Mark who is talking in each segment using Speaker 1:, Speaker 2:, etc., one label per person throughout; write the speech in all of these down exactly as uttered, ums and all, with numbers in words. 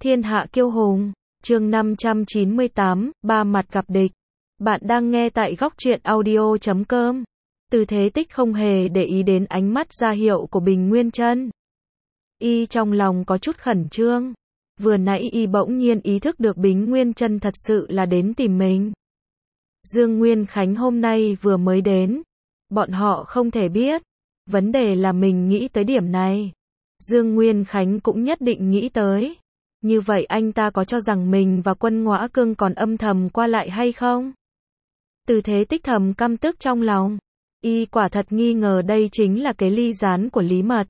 Speaker 1: Thiên hạ kiêu hùng, chương năm trăm chín mươi tám, ba mặt gặp địch. Bạn đang nghe tại góc truyện audio chấm com. Từ Thế Tích không hề để ý đến ánh mắt ra hiệu của Bình Nguyên Chân. Y trong lòng có chút khẩn trương. Vừa nãy y bỗng nhiên ý thức được Bình Nguyên Chân thật sự là đến tìm mình. Dương Nguyên Khánh hôm nay vừa mới đến. Bọn họ không thể biết. Vấn đề là mình nghĩ tới điểm này. Dương Nguyên Khánh cũng nhất định nghĩ tới. Như vậy anh ta có cho rằng mình và Quân Ngõa Cương còn âm thầm qua lại hay không? Từ Thế Tích thầm căm tức trong lòng. Y quả thật nghi ngờ đây chính là cái ly gián của Lý Mật.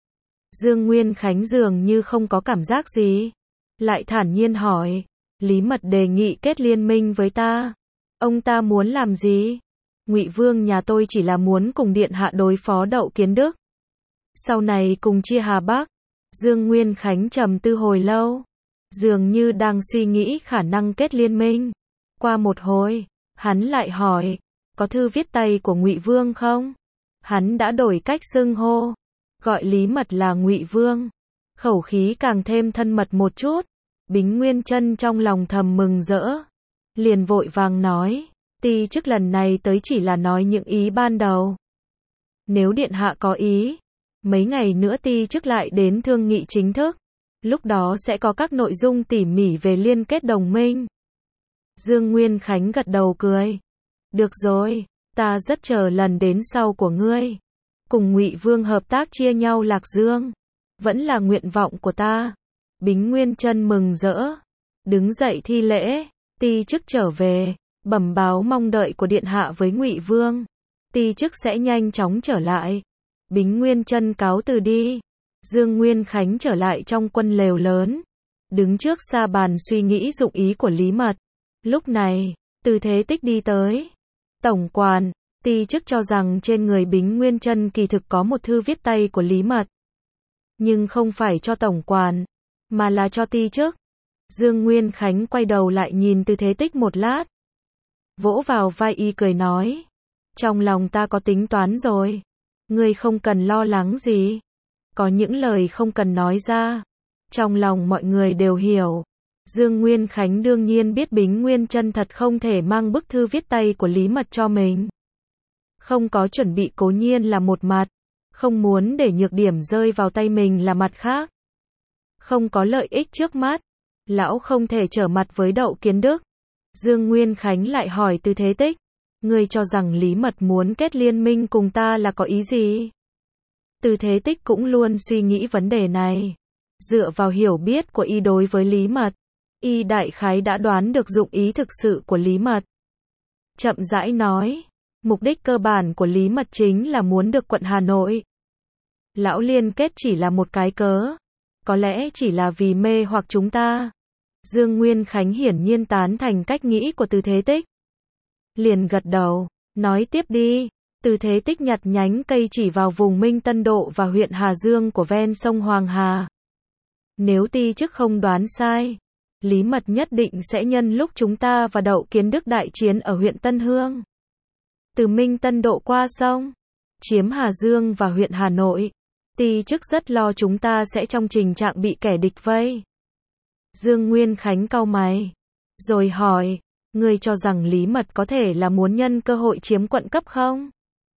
Speaker 1: Dương Nguyên Khánh dường như không có cảm giác gì. Lại thản nhiên hỏi. Lý Mật đề nghị kết liên minh với ta. Ông ta muốn làm gì? Ngụy Vương nhà tôi chỉ là muốn cùng điện hạ đối phó Đậu Kiến Đức. Sau này cùng chia Hà Bắc. Dương Nguyên Khánh trầm tư hồi lâu. Dường như đang suy nghĩ khả năng kết liên minh. Qua một hồi, hắn lại hỏi. Có thư viết tay của Ngụy Vương không? Hắn đã đổi cách xưng hô. Gọi Lý Mật là Ngụy Vương. Khẩu khí càng thêm thân mật một chút. Bính Nguyên Chân trong lòng thầm mừng rỡ. Liền vội vàng nói. Ti chức lần này tới chỉ là nói những ý ban đầu. Nếu điện hạ có ý, mấy ngày nữa ti chức lại đến thương nghị chính thức. Lúc đó sẽ có các nội dung tỉ mỉ về liên kết đồng minh. Dương Nguyên Khánh gật đầu cười. Được rồi, ta rất chờ lần đến sau của ngươi. Cùng Ngụy Vương hợp tác chia nhau Lạc Dương. Vẫn là nguyện vọng của ta. Bính Nguyên Chân mừng rỡ. Đứng dậy thi lễ. Ti chức trở về. Bẩm báo mong đợi của điện hạ với Ngụy Vương. Ti chức sẽ nhanh chóng trở lại. Bính Nguyên Chân cáo từ đi. Dương Nguyên Khánh trở lại trong quân lều lớn. Đứng trước sa bàn suy nghĩ dụng ý của Lý Mật. Lúc này, Từ Thế Tích đi tới. Tổng quản, ti chức cho rằng trên người Bính Nguyên Chân kỳ thực có một thư viết tay của Lý Mật. Nhưng không phải cho tổng quản, mà là cho ti chức. Dương Nguyên Khánh quay đầu lại nhìn Từ Thế Tích một lát. Vỗ vào vai y cười nói. Trong lòng ta có tính toán rồi. Ngươi không cần lo lắng gì. Có những lời không cần nói ra. Trong lòng mọi người đều hiểu. Dương Nguyên Khánh đương nhiên biết Bính Nguyên Chân thật không thể mang bức thư viết tay của Lý Mật cho mình. Không có chuẩn bị cố nhiên là một mặt. Không muốn để nhược điểm rơi vào tay mình là mặt khác. Không có lợi ích trước mắt. Lão không thể trở mặt với Đậu Kiến Đức. Dương Nguyên Khánh lại hỏi Từ Thế Tích. Ngươi cho rằng Lý Mật muốn kết liên minh cùng ta là có ý gì? Từ Thế Tích cũng luôn suy nghĩ vấn đề này. Dựa vào hiểu biết của y đối với Lý Mật, y đại khái đã đoán được dụng ý thực sự của Lý Mật. Chậm rãi nói. Mục đích cơ bản của Lý Mật chính là muốn được quận Hà Nội. Lão liên kết chỉ là một cái cớ. Có lẽ chỉ là vì mê hoặc chúng ta. Dương Nguyên Khánh hiển nhiên tán thành cách nghĩ của Từ Thế Tích. Liền gật đầu, nói tiếp đi. Từ Thế Tích nhặt nhánh cây chỉ vào vùng Minh Tân Độ và huyện Hà Dương của ven sông Hoàng Hà. Nếu ti chức không đoán sai, Lý Mật nhất định sẽ nhân lúc chúng ta và Đậu Kiến Đức đại chiến ở huyện Tân Hương. Từ Minh Tân Độ qua sông, chiếm Hà Dương và huyện Hà Nội. Ti chức rất lo chúng ta sẽ trong tình trạng bị kẻ địch vây. Dương Nguyên Khánh cau mày, rồi hỏi, ngươi cho rằng Lý Mật có thể là muốn nhân cơ hội chiếm quận cấp không?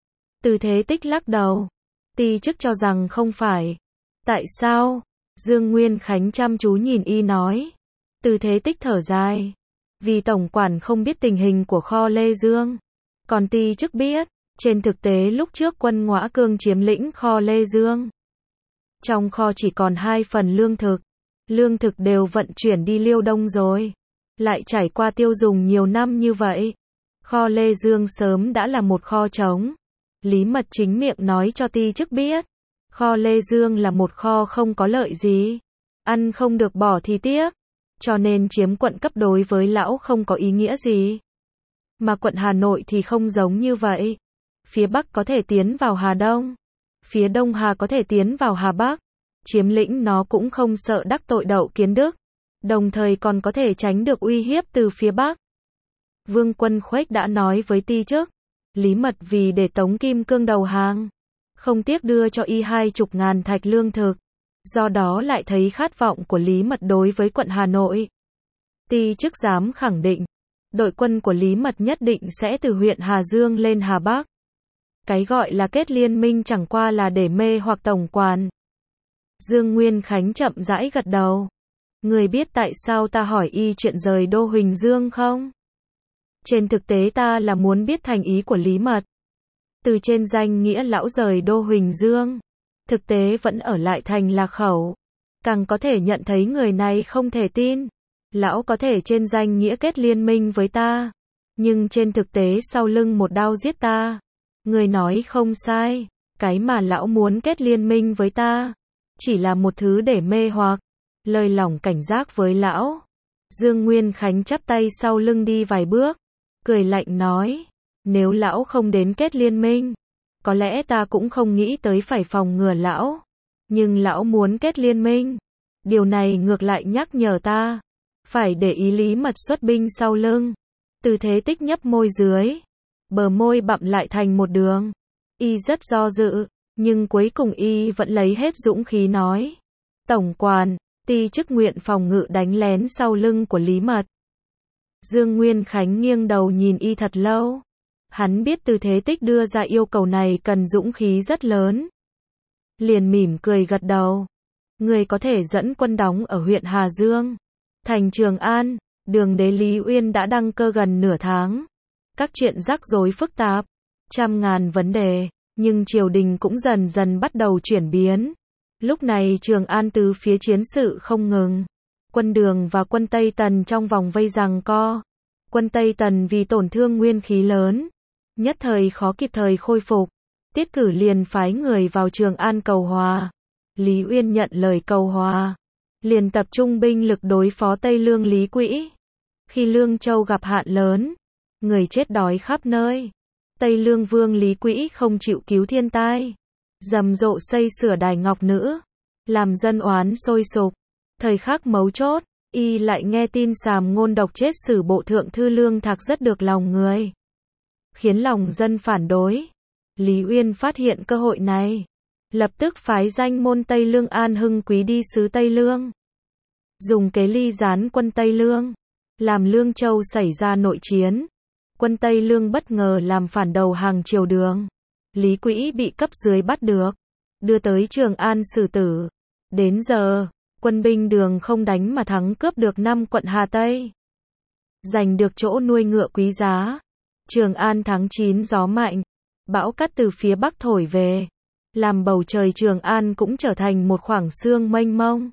Speaker 1: Từ Thế Tích lắc đầu, ti chức cho rằng không phải. Tại sao? Dương Nguyên Khánh chăm chú nhìn y nói. Từ Thế Tích thở dài. Vì tổng quản không biết tình hình của kho Lê Dương. Còn ti chức biết, trên thực tế lúc trước Quân Ngõa Cương chiếm lĩnh kho Lê Dương. Trong kho chỉ còn hai phần lương thực. Lương thực đều vận chuyển đi Liêu Đông rồi. Lại trải qua tiêu dùng nhiều năm như vậy. Kho Lê Dương sớm đã là một kho trống. Lý Mật chính miệng nói cho ti chức biết. Kho Lê Dương là một kho không có lợi gì. Ăn không được bỏ thì tiếc. Cho nên chiếm quận cấp đối với lão không có ý nghĩa gì. Mà quận Hà Nội thì không giống như vậy. Phía Bắc có thể tiến vào Hà Đông. Phía Đông Hà có thể tiến vào Hà Bắc. Chiếm lĩnh nó cũng không sợ đắc tội Đậu Kiến Đức. Đồng thời còn có thể tránh được uy hiếp từ phía Bắc. Vương Quân Khuếch đã nói với ti chức. Lý Mật vì để Tống Kim Cương đầu hàng. Không tiếc đưa cho y hai chục ngàn thạch lương thực. do đó lại thấy khát vọng của Lý Mật đối với quận Hà Nội. Ty chức dám khẳng định, đội quân của Lý Mật nhất định sẽ từ huyện Hà Dương lên Hà Bắc. Cái gọi là kết liên minh chẳng qua là để mê hoặc tổng quản. Dương Nguyên Khánh chậm rãi gật đầu. Người biết tại sao ta hỏi y chuyện rời đô Huỳnh Dương không? Trên thực tế ta là muốn biết thành ý của Lý Mật. Từ trên danh nghĩa lão rời đô Huỳnh Dương, thực tế vẫn ở lại thành Lạc Khẩu. Càng có thể nhận thấy người này không thể tin. Lão có thể trên danh nghĩa kết liên minh với ta, nhưng trên thực tế sau lưng một đao giết ta. Người nói không sai, cái mà lão muốn kết liên minh với ta, chỉ là một thứ để mê hoặc, lời lòng cảnh giác với lão. Dương Nguyên Khánh chắp tay sau lưng đi vài bước, cười lạnh nói, nếu lão không đến kết liên minh, có lẽ ta cũng không nghĩ tới phải phòng ngừa lão. Nhưng lão muốn kết liên minh, điều này ngược lại nhắc nhở ta, phải để ý Lý Mật xuất binh sau lưng. Từ Thế Tích nhấp môi dưới, bờ môi bặm lại thành một đường. Y rất do dự, nhưng cuối cùng y vẫn lấy hết dũng khí nói, tổng quản, ty chức nguyện phòng ngự đánh lén sau lưng của Lý Mật. Dương Nguyên Khánh nghiêng đầu nhìn y thật lâu. Hắn biết Từ Thế Tích đưa ra yêu cầu này cần dũng khí rất lớn. Liền mỉm cười gật đầu. Người có thể dẫn quân đóng ở huyện Hà Dương, thành Trường An. Đường đế Lý Uyên đã đăng cơ gần nửa tháng. Các chuyện rắc rối phức tạp, trăm ngàn vấn đề, nhưng triều đình cũng dần dần bắt đầu chuyển biến. Lúc này Trường An từ phía chiến sự không ngừng. Quân Đường và quân Tây Tần trong vòng vây giằng co. Quân Tây Tần vì tổn thương nguyên khí lớn, nhất thời khó kịp thời khôi phục. Tiết Cử liền phái người vào Trường An cầu hòa. Lý Uyên nhận lời cầu hòa, liền tập trung binh lực đối phó Tây Lương Lý Quỹ. Khi Lương Châu gặp hạn lớn, người chết đói khắp nơi, Tây Lương Vương Lý Quỹ không chịu cứu thiên tai, rầm rộ xây sửa đài ngọc nữ, làm dân oán sôi sục. Thời khắc mấu chốt, y lại nghe tin Sàm Ngôn độc chết sử bộ thượng thư Lương Thạc rất được lòng người, khiến lòng dân phản đối. Lý Uyên phát hiện cơ hội này, lập tức phái danh môn Tây Lương An Hưng Quý đi sứ Tây Lương, dùng kế ly gián quân Tây Lương, làm Lương Châu xảy ra nội chiến. Quân Tây Lương bất ngờ làm phản đầu hàng triều Đường. Lý Quỹ bị cấp dưới bắt được, đưa tới Trường An xử tử. Đến giờ, quân binh Đường không đánh mà thắng cướp được năm quận Hà Tây, giành được chỗ nuôi ngựa quý giá. Trường An tháng chín gió mạnh, bão cát từ phía bắc thổi về, làm bầu trời Trường An cũng trở thành một khoảng sương mênh mông.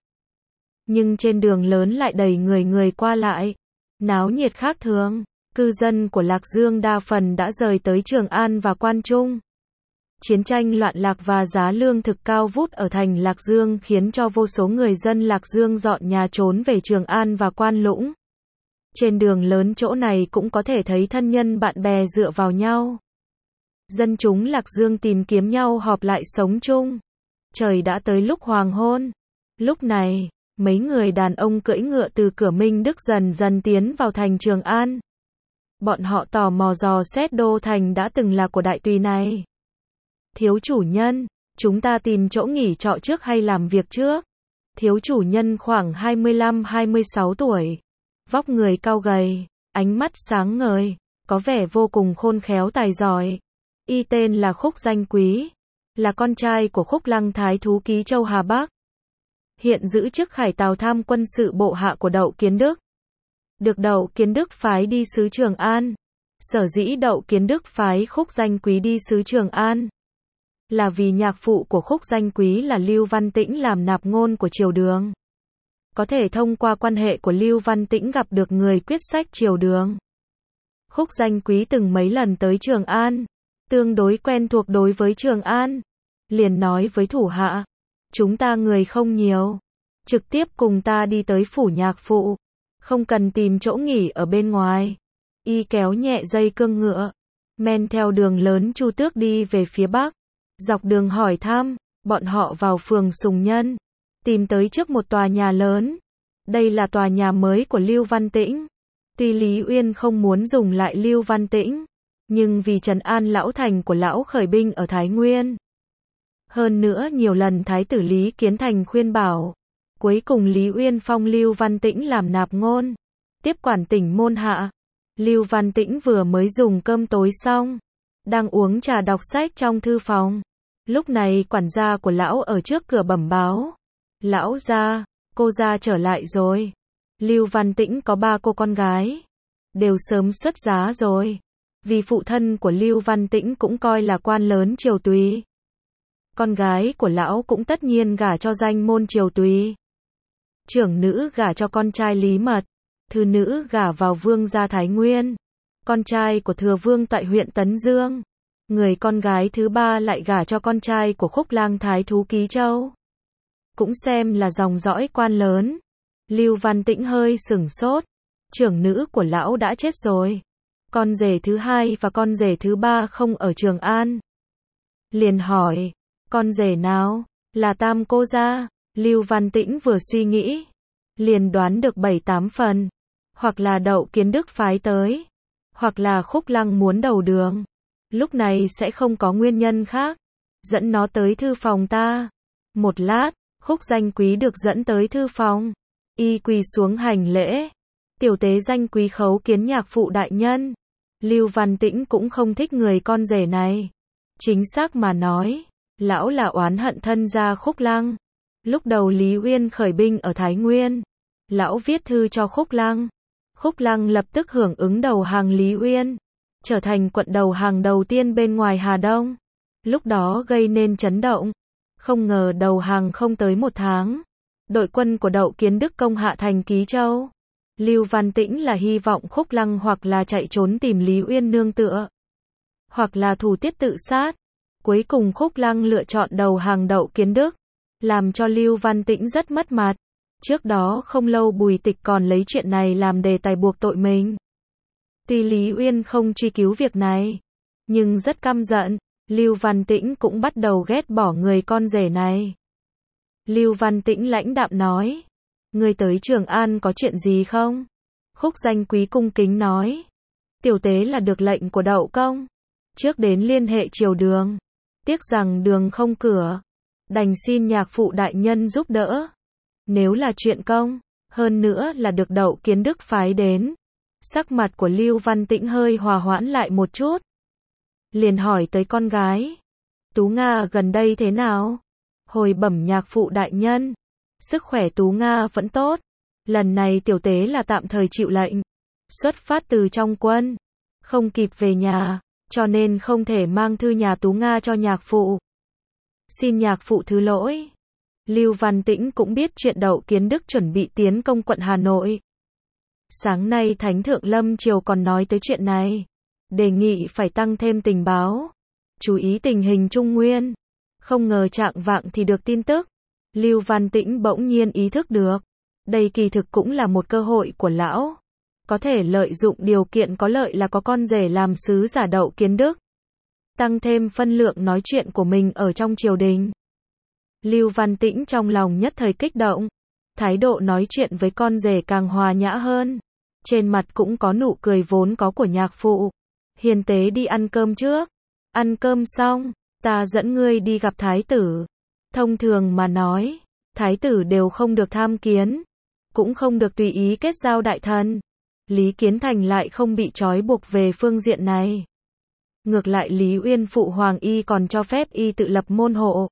Speaker 1: Nhưng trên đường lớn lại đầy người người qua lại, náo nhiệt khác thường. Cư dân của Lạc Dương đa phần đã rời tới Trường An và Quan Trung. Chiến tranh loạn lạc và giá lương thực cao vút ở thành Lạc Dương khiến cho vô số người dân Lạc Dương dọn nhà trốn về Trường An và Quan Lũng. Trên đường lớn chỗ này cũng có thể thấy thân nhân bạn bè dựa vào nhau. Dân chúng Lạc Dương tìm kiếm nhau họp lại sống chung. Trời đã tới lúc hoàng hôn. Lúc này, mấy người đàn ông cưỡi ngựa từ cửa Minh Đức dần dần tiến vào thành Trường An. Bọn họ tò mò dò xét đô thành đã từng là của đại tùy này. Thiếu chủ nhân, chúng ta tìm chỗ nghỉ trọ trước hay làm việc trước? Thiếu chủ nhân khoảng hai mươi lăm hai mươi sáu tuổi, vóc người cao gầy, ánh mắt sáng ngời, có vẻ vô cùng khôn khéo tài giỏi. Y tên là Khúc Danh Quý, là con trai của Khúc Lăng Thái Thú Ký Châu Hà Bắc. Hiện giữ chức Khải Tào Tham quân sự bộ hạ của Đậu Kiến Đức. Được Đậu Kiến Đức phái đi sứ Trường An. Sở dĩ Đậu Kiến Đức phái Khúc Danh Quý đi sứ Trường An, là vì nhạc phụ của Khúc Danh Quý là Lưu Văn Tĩnh làm nạp ngôn của triều Đường. Có thể thông qua quan hệ của Lưu Văn Tĩnh gặp được người quyết sách triều Đường. Khúc Danh Quý từng mấy lần tới Trường An, tương đối quen thuộc đối với Trường An. Liền nói với thủ hạ, chúng ta người không nhiều, trực tiếp cùng ta đi tới phủ nhạc phụ, không cần tìm chỗ nghỉ ở bên ngoài. Y kéo nhẹ dây cương ngựa, men theo đường lớn Chu Tước đi về phía bắc. Dọc đường hỏi thăm, bọn họ vào phường Sùng Nhân, tìm tới trước một tòa nhà lớn. Đây là tòa nhà mới của Lưu Văn Tĩnh. Tuy Lý Uyên không muốn dùng lại Lưu Văn Tĩnh, nhưng vì trấn an lão thành của lão khởi binh ở Thái Nguyên, Hơn nữa nhiều lần Thái tử Lý Kiến Thành khuyên bảo. Cuối cùng Lý Uyên phong Lưu Văn Tĩnh làm nạp ngôn, tiếp quản tỉnh môn hạ. Lưu Văn Tĩnh vừa mới dùng cơm tối xong, đang uống trà đọc sách trong thư phòng. Lúc này quản gia của lão ở trước cửa bẩm báo. Lão gia, cô gia trở lại rồi. Lưu Văn Tĩnh có ba cô con gái, đều sớm xuất giá rồi. Vì phụ thân của Lưu Văn Tĩnh cũng coi là quan lớn triều tùy. Con gái của lão cũng tất nhiên gả cho danh môn triều tùy. Trưởng nữ gả cho con trai Lý Mật, thứ nữ gả vào vương gia Thái Nguyên, con trai của thừa vương tại huyện Tấn Dương. Người con gái thứ ba lại gả cho con trai của khúc lang thái thú Ký Châu, cũng xem là dòng dõi quan lớn. Lưu Văn Tĩnh hơi sửng sốt, trưởng nữ của lão đã chết rồi, con rể thứ hai và con rể thứ ba không ở Trường An. Liền hỏi, con rể nào? Là Tam cô gia. Lưu Văn Tĩnh vừa suy nghĩ, liền đoán được bảy tám phần, hoặc là Đậu Kiến Đức phái tới, hoặc là Khúc Lăng muốn đầu đường. Lúc này sẽ không có nguyên nhân khác. Dẫn nó tới thư phòng ta. Một lát, Khúc Danh Quý được dẫn tới thư phòng. Y quỳ xuống hành lễ. Tiểu tế danh quý khấu kiến nhạc phụ đại nhân. Lưu Văn Tĩnh cũng không thích người con rể này. Chính xác mà nói, lão là oán hận thân gia Khúc Lăng. Lúc đầu Lý Uyên khởi binh ở Thái Nguyên, lão viết thư cho Khúc Lăng. Khúc Lăng lập tức hưởng ứng đầu hàng Lý Uyên, trở thành quận đầu hàng đầu tiên bên ngoài Hà Đông. Lúc đó gây nên chấn động. Không ngờ đầu hàng không tới một tháng, đội quân của Đậu Kiến Đức công hạ thành Ký Châu. Lưu Văn Tĩnh là hy vọng Khúc Lăng hoặc là chạy trốn tìm Lý Uyên nương tựa, hoặc là thủ tiết tự sát. Cuối cùng Khúc Lăng lựa chọn đầu hàng Đậu Kiến Đức, làm cho Lưu Văn Tĩnh rất mất mặt. Trước đó không lâu Bùi Tịch còn lấy chuyện này làm đề tài buộc tội mình. Tuy Lý Uyên không truy cứu việc này, nhưng rất căm giận. Lưu Văn Tĩnh cũng bắt đầu ghét bỏ người con rể này. Lưu Văn Tĩnh lãnh đạm nói, người tới Trường An có chuyện gì không? Khúc Danh Quý cung kính nói, tiểu tế là được lệnh của Đậu công, trước đến liên hệ triều đường, tiếc rằng đường không cửa, đành xin nhạc phụ đại nhân giúp đỡ. Nếu là chuyện công, hơn nữa là được Đậu Kiến Đức phái đến. Sắc mặt của Lưu Văn Tĩnh hơi hòa hoãn lại một chút. Liền hỏi tới con gái, Tú Nga gần đây thế nào? Hồi bẩm nhạc phụ đại nhân, sức khỏe Tú Nga vẫn tốt. Lần này tiểu tế là tạm thời chịu lệnh, xuất phát từ trong quân, không kịp về nhà, cho nên không thể mang thư nhà Tú Nga cho nhạc phụ. Xin nhạc phụ thứ lỗi. Lưu Văn Tĩnh cũng biết chuyện Đậu Kiến Đức chuẩn bị tiến công quận Hà Nội. Sáng nay Thánh Thượng Lâm Triều còn nói tới chuyện này, đề nghị phải tăng thêm tình báo, chú ý tình hình Trung Nguyên. Không ngờ trạng vạng thì được tin tức. Lưu Văn Tĩnh bỗng nhiên ý thức được, đây kỳ thực cũng là một cơ hội của lão, có thể lợi dụng điều kiện có lợi là có con rể làm sứ giả Đậu Kiến Đức, tăng thêm phân lượng nói chuyện của mình ở trong triều đình. Lưu Văn Tĩnh trong lòng nhất thời kích động, thái độ nói chuyện với con rể càng hòa nhã hơn, trên mặt cũng có nụ cười vốn có của nhạc phụ. Hiền tế đi ăn cơm trước, ăn cơm xong, ta dẫn ngươi đi gặp thái tử. Thông thường mà nói, thái tử đều không được tham kiến, cũng không được tùy ý kết giao đại thần. Lý Kiến Thành lại không bị trói buộc về phương diện này. Ngược lại Lý Uyên phụ hoàng y còn cho phép y tự lập môn hộ,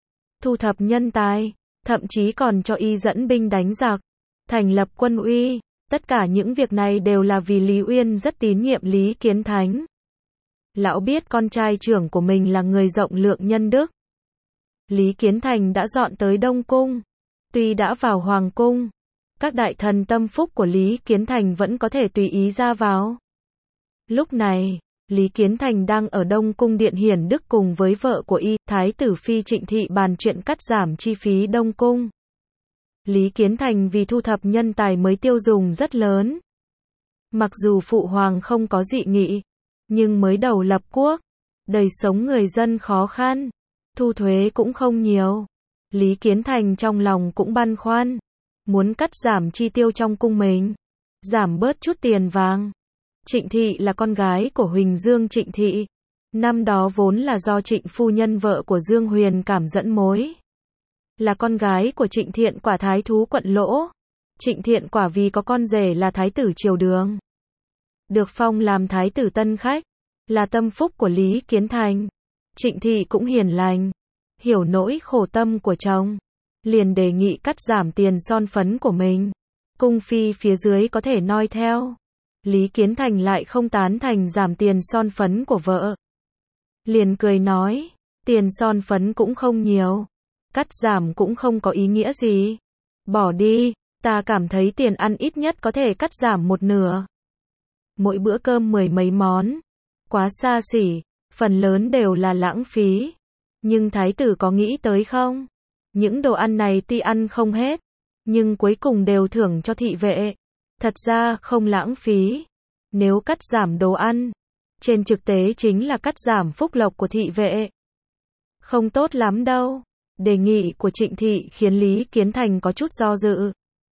Speaker 1: thu thập nhân tài, thậm chí còn cho y dẫn binh đánh giặc, thành lập quân uy. Tất cả những việc này đều là vì Lý Uyên rất tín nhiệm Lý Kiến Thành. Lão biết con trai trưởng của mình là người rộng lượng nhân đức. Lý Kiến Thành đã dọn tới Đông Cung. Tuy đã vào Hoàng Cung, các đại thần tâm phúc của Lý Kiến Thành vẫn có thể tùy ý ra vào. Lúc này, Lý Kiến Thành đang ở Đông Cung Điện Hiển Đức cùng với vợ của y, Thái tử Phi Trịnh Thị bàn chuyện cắt giảm chi phí Đông Cung. Lý Kiến Thành vì thu thập nhân tài mới tiêu dùng rất lớn. Mặc dù phụ hoàng không có dị nghị, nhưng mới đầu lập quốc, đời sống người dân khó khăn, thu thuế cũng không nhiều. Lý Kiến Thành trong lòng cũng băn khoăn, muốn cắt giảm chi tiêu trong cung mình, giảm bớt chút tiền vàng. Trịnh Thị là con gái của Huỳnh Dương Trịnh Thị, Năm đó vốn là do Trịnh phu nhân vợ của Dương Huyền Cảm dẫn mối. Là con gái của Trịnh Thiện Quả thái thú quận Lỗ. Trịnh Thiện Quả vì có con rể là thái tử Triều Đường. Được phong làm thái tử tân khách. Là tâm phúc của Lý Kiến Thành. Trịnh thị cũng hiền lành. Hiểu nỗi khổ tâm của chồng. Liền đề nghị cắt giảm tiền son phấn của mình. Cung phi phía dưới có thể noi theo. Lý Kiến Thành lại không tán thành giảm tiền son phấn của vợ. Liền cười nói, tiền son phấn cũng không nhiều. Cắt giảm cũng không có ý nghĩa gì. Bỏ đi, ta cảm thấy tiền ăn ít nhất có thể cắt giảm một nửa. Mỗi bữa cơm mười mấy món. Quá xa xỉ, phần lớn đều là lãng phí. Nhưng thái tử có nghĩ tới không? Những đồ ăn này tuy ăn không hết, nhưng cuối cùng đều thưởng cho thị vệ. Thật ra không lãng phí. Nếu cắt giảm đồ ăn, trên thực tế chính là cắt giảm phúc lộc của thị vệ. Không tốt lắm đâu. Đề nghị của Trịnh thị khiến Lý Kiến Thành có chút do dự.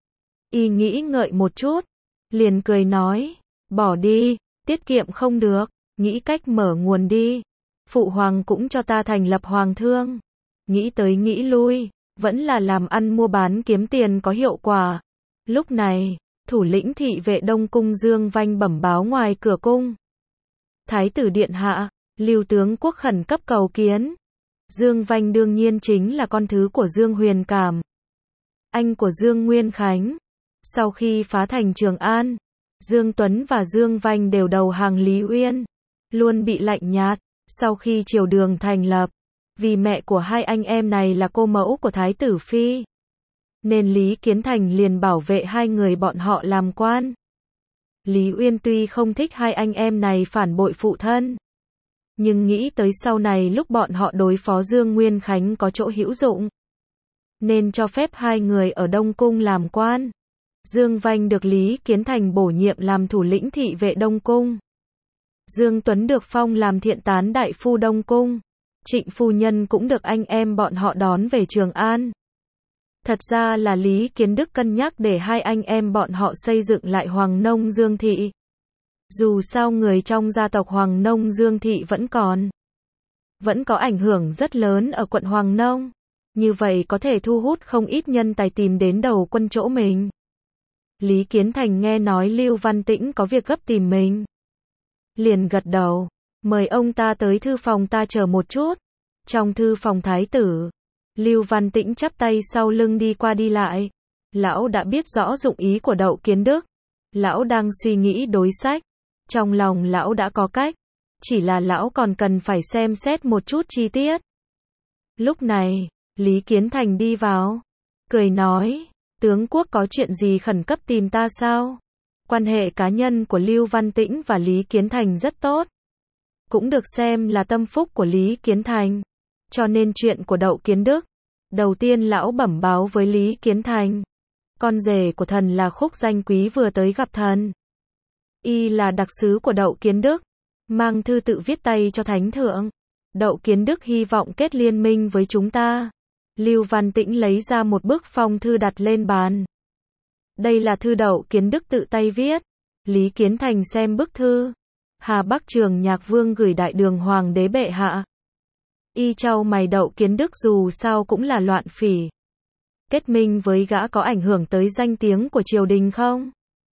Speaker 1: Y nghĩ ngợi một chút, liền cười nói, bỏ đi, tiết kiệm không được, nghĩ cách mở nguồn đi. Phụ hoàng cũng cho ta thành lập hoàng thương. Nghĩ tới nghĩ lui, vẫn là làm ăn mua bán kiếm tiền có hiệu quả. Lúc này, thủ lĩnh thị vệ Đông Cung Dương Vanh bẩm báo ngoài cửa cung. Thái tử điện hạ, Lưu tướng quốc khẩn cấp cầu kiến. Dương Vanh đương nhiên chính là con thứ của Dương Huyền Cảm, anh của Dương Nguyên Khánh. Sau khi phá thành Trường An, Dương Tuấn và Dương Vanh đều đầu hàng Lý Uyên, luôn bị lạnh nhạt. Sau khi triều đường thành lập, vì mẹ của hai anh em này là cô mẫu của Thái tử Phi, nên Lý Kiến Thành liền bảo vệ hai người bọn họ làm quan. Lý Uyên tuy không thích hai anh em này phản bội phụ thân, nhưng nghĩ tới sau này lúc bọn họ đối phó Dương Nguyên Khánh có chỗ hữu dụng, nên cho phép hai người ở Đông Cung làm quan. Dương Vanh được Lý Kiến Thành bổ nhiệm làm thủ lĩnh thị vệ Đông Cung. Dương Tuấn được phong làm thiện tán đại phu Đông Cung. Trịnh phu nhân cũng được anh em bọn họ đón về Trường An. Thật ra là Lý Kiến Đức cân nhắc để hai anh em bọn họ xây dựng lại Hoàng Nông Dương Thị. Dù sao người trong gia tộc Hoàng Nông Dương Thị vẫn còn. Vẫn có ảnh hưởng rất lớn ở quận Hoàng Nông. Như vậy có thể thu hút không ít nhân tài tìm đến đầu quân chỗ mình. Lý Kiến Thành nghe nói Lưu Văn Tĩnh có việc gấp tìm mình, liền gật đầu, mời ông ta tới thư phòng ta chờ một chút. Trong thư phòng thái tử, Lưu Văn Tĩnh chắp tay sau lưng đi qua đi lại. Lão đã biết rõ dụng ý của Đậu Kiến Đức. Lão đang suy nghĩ đối sách. Trong lòng lão đã có cách. Chỉ là lão còn cần phải xem xét một chút chi tiết. Lúc này, Lý Kiến Thành đi vào, cười nói, tướng quốc có chuyện gì khẩn cấp tìm ta sao? Quan hệ cá nhân của Lưu Văn Tĩnh và Lý Kiến Thành rất tốt. Cũng được xem là tâm phúc của Lý Kiến Thành. Cho nên chuyện của Đậu Kiến Đức, đầu tiên lão bẩm báo với Lý Kiến Thành. Con rể của thần là Khúc Danh Quý vừa tới gặp thần. Y là đặc sứ của Đậu Kiến Đức, mang thư tự viết tay cho Thánh Thượng. Đậu Kiến Đức hy vọng kết liên minh với chúng ta. Lưu Văn Tĩnh lấy ra một bức phong thư đặt lên bàn. Đây là thư Đậu Kiến Đức tự tay viết. Lý Kiến Thành xem bức thư. Hà Bắc Trường Nhạc Vương gửi đại đường hoàng đế bệ hạ. Y chau mày, Đậu Kiến Đức dù sao cũng là loạn phỉ. Kết minh với gã có ảnh hưởng tới danh tiếng của triều đình không?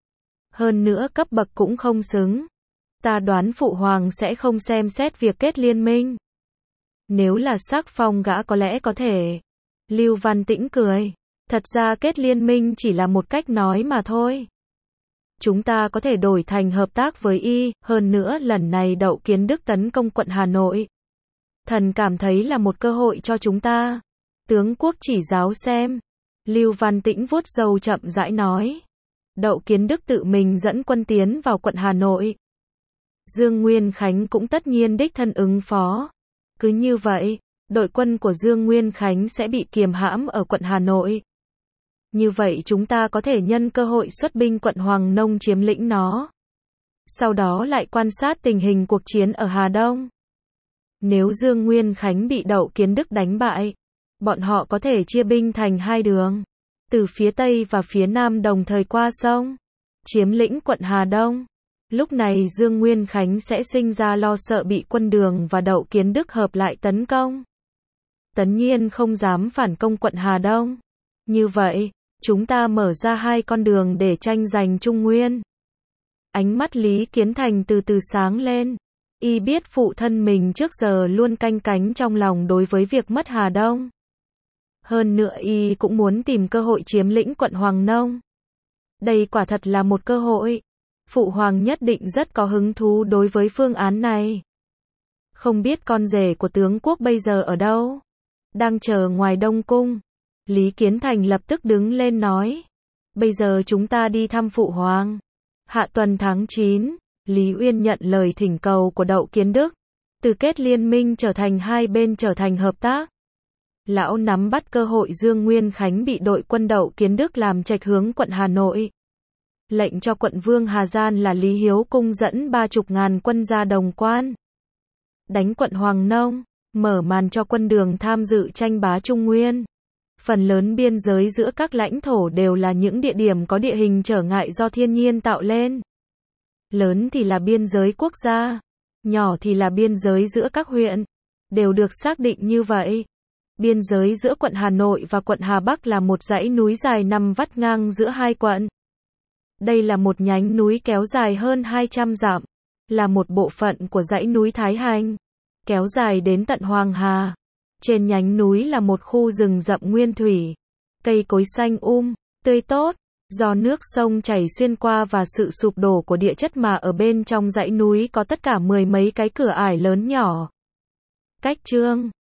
Speaker 1: Hơn nữa cấp bậc cũng không xứng. Ta đoán phụ hoàng sẽ không xem xét việc kết liên minh. Nếu là sắc phong gã có lẽ có thể. Lưu Văn Tĩnh cười. Thật ra kết liên minh chỉ là một cách nói mà thôi. Chúng ta có thể đổi thành hợp tác với y, hơn nữa lần này Đậu Kiến Đức tấn công quận Hà Nội. Thần cảm thấy là một cơ hội cho chúng ta. Tướng quốc chỉ giáo xem. Lưu Văn Tĩnh vuốt râu chậm rãi nói. Đậu Kiến Đức tự mình dẫn quân tiến vào quận Hà Nội. Dương Nguyên Khánh cũng tất nhiên đích thân ứng phó. Cứ như vậy, đội quân của Dương Nguyên Khánh sẽ bị kiềm hãm ở quận Hà Nội. Như vậy chúng ta có thể nhân cơ hội xuất binh quận Hoàng Nông chiếm lĩnh nó. Sau đó lại quan sát tình hình cuộc chiến ở Hà Đông. Nếu Dương Nguyên Khánh bị Đậu Kiến Đức đánh bại, bọn họ có thể chia binh thành hai đường. Từ phía Tây và phía Nam đồng thời qua sông, chiếm lĩnh quận Hà Đông. Lúc này Dương Nguyên Khánh sẽ sinh ra lo sợ bị quân Đường và Đậu Kiến Đức hợp lại tấn công. Tất nhiên không dám phản công quận Hà Đông. Như vậy, chúng ta mở ra hai con đường để tranh giành Trung Nguyên. Ánh mắt Lý Kiến Thành từ từ sáng lên. Y biết phụ thân mình trước giờ luôn canh cánh trong lòng đối với việc mất Hà Đông. Hơn nữa Y cũng muốn tìm cơ hội chiếm lĩnh quận Hoàng Nông. Đây quả thật là một cơ hội. Phụ hoàng nhất định rất có hứng thú đối với phương án này. Không biết con rể của tướng quốc bây giờ ở đâu? Đang chờ ngoài Đông Cung. Lý Kiến Thành lập tức đứng lên nói. Bây giờ chúng ta đi thăm phụ hoàng. Hạ tuần tháng chín, Lý Uyên nhận lời thỉnh cầu của Đậu Kiến Đức. Từ kết liên minh trở thành hai bên trở thành hợp tác. Lão nắm bắt cơ hội Dương Nguyên Khánh bị đội quân Đậu Kiến Đức làm trạch hướng quận Hà Nội. Lệnh cho quận vương Hà Gian là Lý Hiếu Cung dẫn ba chục ngàn quân ra Đồng Quan. Đánh quận Hoàng Nông, mở màn cho quân Đường tham dự tranh bá Trung Nguyên. Phần lớn biên giới giữa các lãnh thổ đều là những địa điểm có địa hình trở ngại do thiên nhiên tạo lên. Lớn thì là biên giới quốc gia, nhỏ thì là biên giới giữa các huyện, đều được xác định như vậy. Biên giới giữa quận Hà Nội và quận Hà Bắc là một dãy núi dài nằm vắt ngang giữa hai quận. Đây là một nhánh núi kéo dài hơn hai trăm dặm, là một bộ phận của dãy núi Thái Hành, kéo dài đến tận Hoàng Hà. Trên nhánh núi là một khu rừng rậm nguyên thủy, cây cối xanh um, tươi tốt, do nước sông chảy xuyên qua và sự sụp đổ của địa chất mà ở bên trong dãy núi có tất cả mười mấy cái cửa ải lớn nhỏ. Cách Trương